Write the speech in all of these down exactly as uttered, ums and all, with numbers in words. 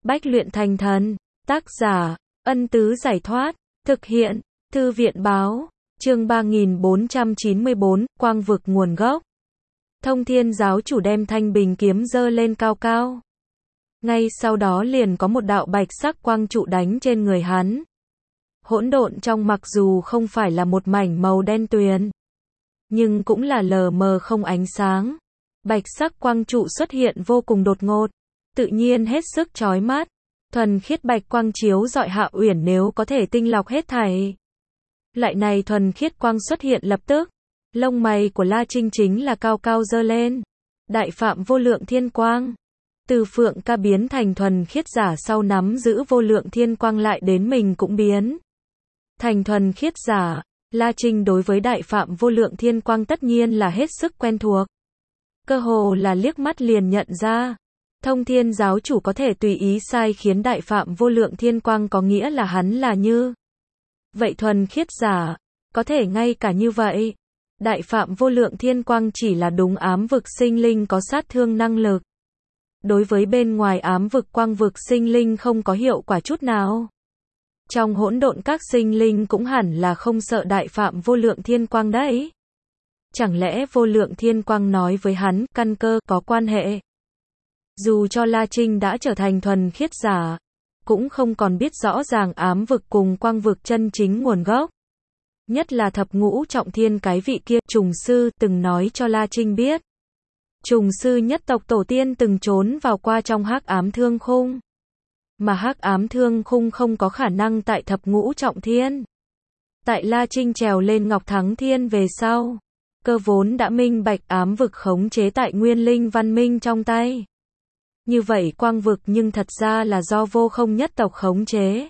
Bách luyện thành thần. Tác giả, Ân Tứ Giải Thoát. Thực hiện, Thư viện Báo. Chương ba nghìn bốn trăm chín mươi bốn, Quang vực nguồn gốc. Thông Thiên giáo chủ đem thanh bình kiếm giơ lên cao cao. Ngay sau đó liền có một đạo bạch sắc quang trụ đánh trên người hắn. Hỗn độn trong mặc dù không phải là một mảnh màu đen tuyền, nhưng cũng là lờ mờ không ánh sáng. Bạch sắc quang trụ xuất hiện vô cùng đột ngột, tự nhiên hết sức chói mắt. Thuần khiết bạch quang chiếu rọi Hạ Uyển nếu có thể tinh lọc hết thảy. Loại này thuần khiết quang xuất hiện lập tức, lông mày của La Trinh chính là cao cao giơ lên. Đại phạm vô lượng thiên quang. Từ Phượng Ca biến thành thuần khiết giả sau nắm giữ vô lượng thiên quang lại đến mình cũng biến thành thuần khiết giả. La Trinh đối với đại phạm vô lượng thiên quang tất nhiên là hết sức quen thuộc. Cơ hồ là liếc mắt liền nhận ra. Thông Thiên giáo chủ có thể tùy ý sai khiến đại phạm vô lượng thiên quang có nghĩa là hắn là như vậy thuần khiết giả, có thể ngay cả như vậy. Đại phạm vô lượng thiên quang chỉ là đúng ám vực sinh linh có sát thương năng lực. Đối với bên ngoài ám vực quang vực sinh linh không có hiệu quả chút nào. Trong hỗn độn các sinh linh cũng hẳn là không sợ đại phạm vô lượng thiên quang đấy. Chẳng lẽ vô lượng thiên quang nói với hắn căn cơ có quan hệ? Dù cho La Trinh đã trở thành thuần khiết giả, cũng không còn biết rõ ràng ám vực cùng quang vực chân chính nguồn gốc. Nhất là thập ngũ trọng thiên cái vị kia, Trùng Sư từng nói cho La Trinh biết. Trùng Sư nhất tộc tổ tiên từng trốn vào qua trong hắc ám thương khung. Mà hắc ám thương khung không có khả năng tại thập ngũ trọng thiên. Tại La Trinh trèo lên Ngọc Thắng Thiên về sau, cơ vốn đã minh bạch ám vực khống chế tại nguyên linh văn minh trong tay. Như vậy quang vực nhưng thật ra là do vô không nhất tộc khống chế.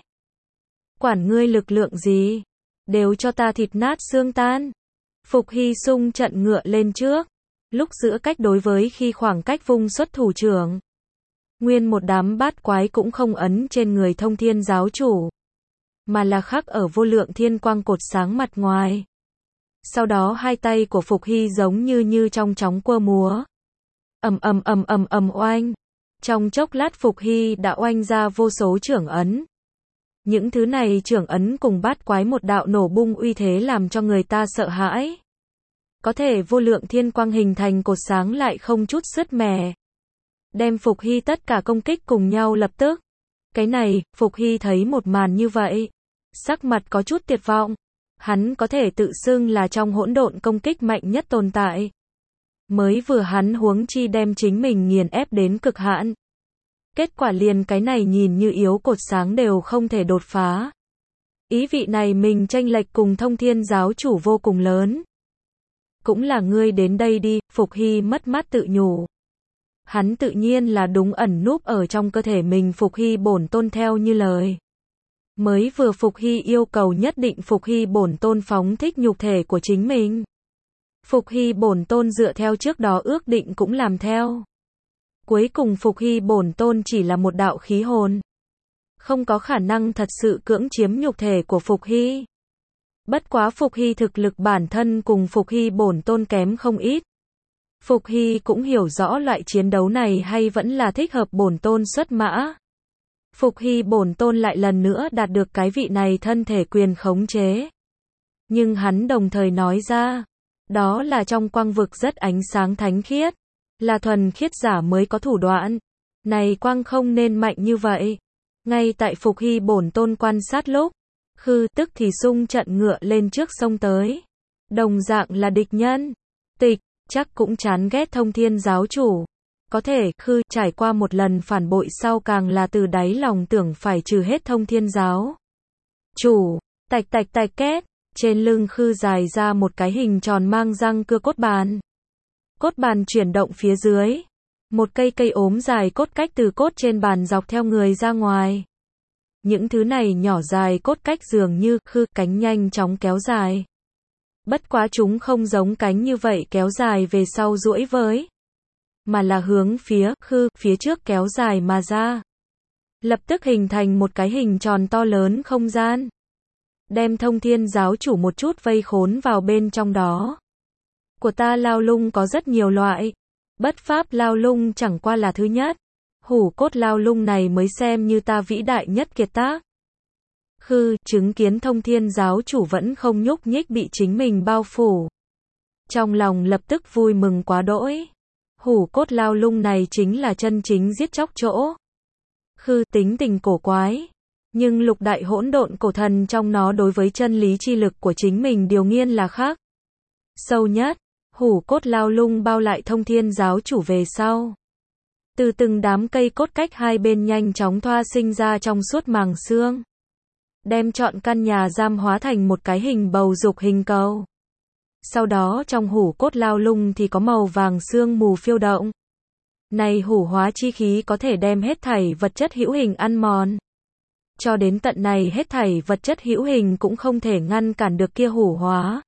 Quản ngươi lực lượng gì, đều cho ta thịt nát xương tan. Phục Hy xung trận ngựa lên trước, lúc giữa cách đối với khi khoảng cách vung xuất thủ trưởng. Nguyên một đám bát quái cũng không ấn trên người Thông Thiên giáo chủ, mà là khắc ở vô lượng thiên quang cột sáng mặt ngoài. Sau đó hai tay của Phục Hy giống như như trong chóng quơ múa. Ầm ầm ầm ầm ầm oanh. Trong chốc lát Phục Hy đã oanh ra vô số trưởng ấn. Những thứ này trưởng ấn cùng bát quái một đạo nổ bung uy thế làm cho người ta sợ hãi. Có thể vô lượng thiên quang hình thành cột sáng lại không chút sứt mẻ. Đem Phục Hy tất cả công kích cùng nhau lập tức. Cái này, Phục Hy thấy một màn như vậy. Sắc mặt có chút tuyệt vọng. Hắn có thể tự xưng là trong hỗn độn công kích mạnh nhất tồn tại. Mới vừa hắn huống chi đem chính mình nghiền ép đến cực hạn. Kết quả liền cái này nhìn như yếu cột sáng đều không thể đột phá. Ý vị này mình chênh lệch cùng Thông Thiên giáo chủ vô cùng lớn. Cũng là ngươi đến đây đi, Phục Hy mất mát tự nhủ. Hắn tự nhiên là đúng ẩn núp ở trong cơ thể mình Phục Hy bổn tôn theo như lời. Mới vừa Phục Hy yêu cầu nhất định Phục Hy bổn tôn phóng thích nhục thể của chính mình. Phục Hy bổn tôn dựa theo trước đó ước định cũng làm theo. Cuối cùng Phục Hy bổn tôn chỉ là một đạo khí hồn, không có khả năng thật sự cưỡng chiếm nhục thể của Phục Hy. Bất quá Phục Hy thực lực bản thân cùng Phục Hy bổn tôn kém không ít. Phục Hy cũng hiểu rõ loại chiến đấu này hay vẫn là thích hợp bổn tôn xuất mã. Phục Hy bổn tôn lại lần nữa đạt được cái vị này thân thể quyền khống chế. Nhưng hắn đồng thời nói ra, đó là trong quang vực rất ánh sáng thánh khiết, là thuần khiết giả mới có thủ đoạn. Này quang không nên mạnh như vậy. Ngay tại Phục Hy bổn tôn quan sát lúc, Khư tức thì xung trận ngựa lên trước sông tới. Đồng dạng là địch nhân. Tịch, chắc cũng chán ghét Thông Thiên giáo chủ. Có thể, Khư trải qua một lần phản bội sau càng là từ đáy lòng tưởng phải trừ hết Thông Thiên giáo chủ. Tạch tạch tạch két. Trên lưng Khư dài ra một cái hình tròn mang răng cưa cốt bàn. Cốt bàn chuyển động phía dưới. Một cây cây ốm dài cốt cách từ cốt trên bàn dọc theo người ra ngoài. Những thứ này nhỏ dài cốt cách dường như Khư cánh nhanh chóng kéo dài. Bất quá chúng không giống cánh như vậy kéo dài về sau duỗi với, mà là hướng phía Khư phía trước kéo dài mà ra. Lập tức hình thành một cái hình tròn to lớn không gian. Đem Thông Thiên giáo chủ một chút vây khốn vào bên trong đó. Của ta lao lung có rất nhiều loại. Bất pháp lao lung chẳng qua là thứ nhất. Hủ cốt lao lung này mới xem như ta vĩ đại nhất kiệt tác. Khư, chứng kiến thông thiên giáo chủ vẫn không nhúc nhích bị chính mình bao phủ. Trong lòng lập tức vui mừng quá đỗi. Hủ cốt lao lung này chính là chân chính giết chóc chỗ. Khư, tính tình cổ quái. Nhưng lục đại hỗn độn cổ thần trong nó đối với chân lý chi lực của chính mình điều nghiên là khác. Sâu nhất, hủ cốt lao lung bao lại thông thiên giáo chủ về sau. Từ từng đám cây cốt cách hai bên nhanh chóng thoa sinh ra trong suốt màng xương. Đem trọn căn nhà giam hóa thành một cái hình bầu dục hình cầu. Sau đó trong hủ cốt lao lung thì có màu vàng sương mù phiêu động. Này hủ hóa chi khí có thể đem hết thảy vật chất hữu hình ăn mòn. Cho đến tận này hết thảy vật chất hữu hình cũng không thể ngăn cản được kia hủ hóa.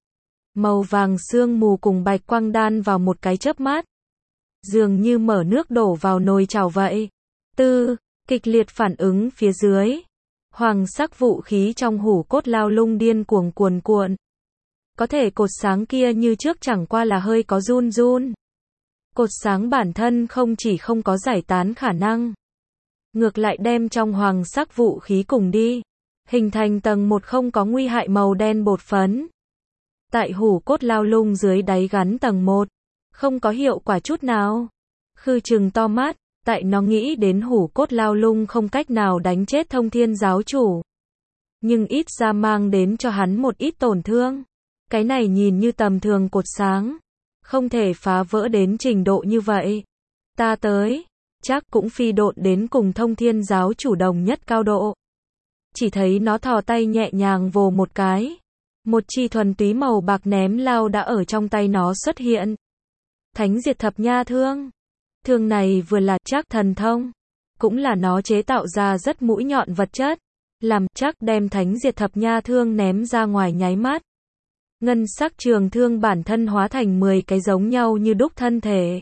Màu vàng sương mù cùng bạch quang đan vào một cái chớp mắt. Dường như mở nước đổ vào nồi chảo vậy. Tư, kịch liệt phản ứng phía dưới. Hoàng sắc vũ khí trong hủ cốt lao lung điên cuồng cuồn cuộn. Có thể cột sáng kia như trước chẳng qua là hơi có run run. Cột sáng bản thân không chỉ không có giải tán khả năng. Ngược lại đem trong hoàng sắc vũ khí cùng đi. Hình thành tầng một không có nguy hại màu đen bột phấn. Tại hủ cốt lao lung dưới đáy gắn tầng một. Không có hiệu quả chút nào. Khư trừng to mắt. Tại nó nghĩ đến hủ cốt lao lung không cách nào đánh chết thông thiên giáo chủ. Nhưng ít ra mang đến cho hắn một ít tổn thương. Cái này nhìn như tầm thường cột sáng. Không thể phá vỡ đến trình độ như vậy. Ta tới. Chắc cũng phi độn đến cùng thông thiên giáo chủ đồng nhất cao độ. Chỉ thấy nó thò tay nhẹ nhàng vồ một cái. Một chi thuần túy màu bạc ném lao đã ở trong tay nó xuất hiện. Thánh diệt thập nha thương. Thương này vừa là chắc thần thông. Cũng là nó chế tạo ra rất mũi nhọn vật chất. Làm chắc đem thánh diệt thập nha thương ném ra ngoài nháy mắt. Ngân sắc trường thương bản thân hóa thành mười cái giống nhau như đúc thân thể.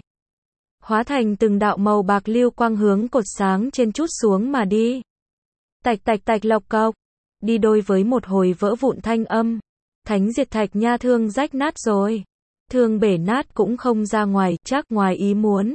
Hóa thành từng đạo màu bạc lưu quang hướng cột sáng trên chút xuống mà đi. Tạch tạch tạch lộc cộc. Đi đôi với một hồi vỡ vụn thanh âm. Thánh diệt thạch nha thương rách nát rồi. Thương bể nát cũng không ra ngoài, chắc ngoài ý muốn.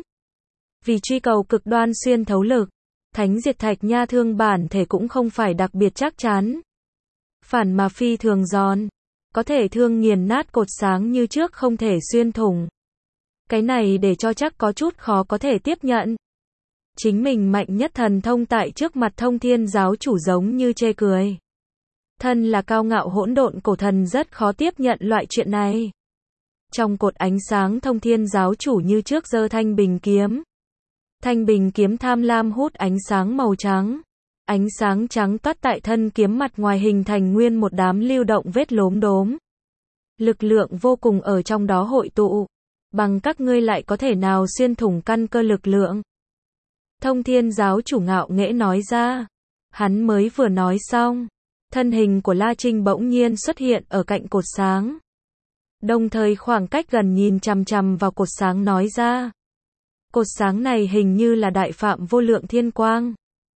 Vì truy cầu cực đoan xuyên thấu lực. Thánh diệt thạch nha thương bản thể cũng không phải đặc biệt chắc chắn. Phản mà phi thường giòn. Có thể thương nghiền nát cột sáng như trước không thể xuyên thủng. Cái này để cho chắc có chút khó có thể tiếp nhận. Chính mình mạnh nhất thần thông tại trước mặt thông thiên giáo chủ giống như chê cười. Thân là cao ngạo hỗn độn cổ thần rất khó tiếp nhận loại chuyện này. Trong cột ánh sáng thông thiên giáo chủ như trước giơ thanh bình kiếm. Thanh bình kiếm tham lam hút ánh sáng màu trắng. Ánh sáng trắng toát tại thân kiếm mặt ngoài hình thành nguyên một đám lưu động vết lốm đốm. Lực lượng vô cùng ở trong đó hội tụ. Bằng các ngươi lại có thể nào xuyên thủng căn cơ lực lượng. Thông thiên giáo chủ ngạo nghễ nói ra. Hắn mới vừa nói xong. Thân hình của La Trinh bỗng nhiên xuất hiện ở cạnh cột sáng. Đồng thời khoảng cách gần nhìn chằm chằm vào cột sáng nói ra. Cột sáng này hình như là đại phạm vô lượng thiên quang.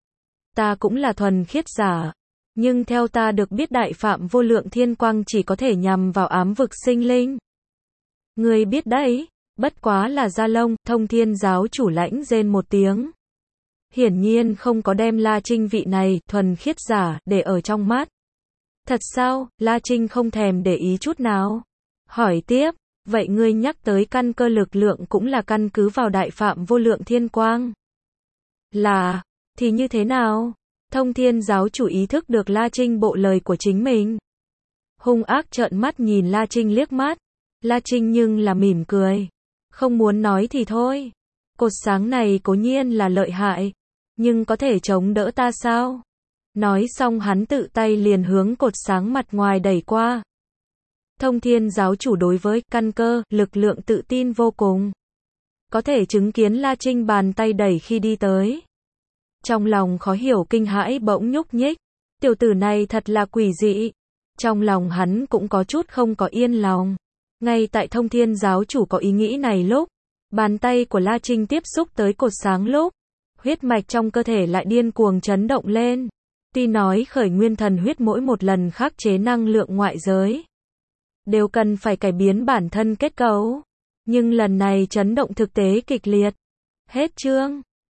Ta cũng là thuần khiết giả. Nhưng theo ta được biết đại phạm vô lượng thiên quang chỉ có thể nhằm vào ám vực sinh linh. Ngươi biết đấy, bất quá là da lông, thông thiên giáo chủ lãnh rên một tiếng. Hiển nhiên không có đem La Trinh vị này, thuần khiết giả, để ở trong mắt. Thật sao, La Trinh không thèm để ý chút nào. Hỏi tiếp, vậy ngươi nhắc tới căn cơ lực lượng cũng là căn cứ vào đại phạm vô lượng thiên quang. Là, thì như thế nào? Thông thiên giáo chủ ý thức được La Trinh bộ lời của chính mình. Hung ác trợn mắt nhìn La Trinh liếc mắt. La Trinh nhưng là mỉm cười. Không muốn nói thì thôi. Cột sáng này cố nhiên là lợi hại. Nhưng có thể chống đỡ ta sao? Nói xong hắn tự tay liền hướng cột sáng mặt ngoài đẩy qua. Thông thiên giáo chủ đối với căn cơ, lực lượng tự tin vô cùng. Có thể chứng kiến La Trinh bàn tay đẩy khi đi tới. Trong lòng khó hiểu kinh hãi bỗng nhúc nhích. Tiểu tử này thật là quỷ dị. Trong lòng hắn cũng có chút không có yên lòng. Ngay tại thông thiên giáo chủ có ý nghĩ này lúc. Bàn tay của La Trinh tiếp xúc tới cột sáng lúc. Huyết mạch trong cơ thể lại điên cuồng chấn động lên. Tuy nói khởi nguyên thần huyết mỗi một lần khắc chế năng lượng ngoại giới. Đều cần phải cải biến bản thân kết cấu. Nhưng lần này chấn động thực tế kịch liệt. Hết chương.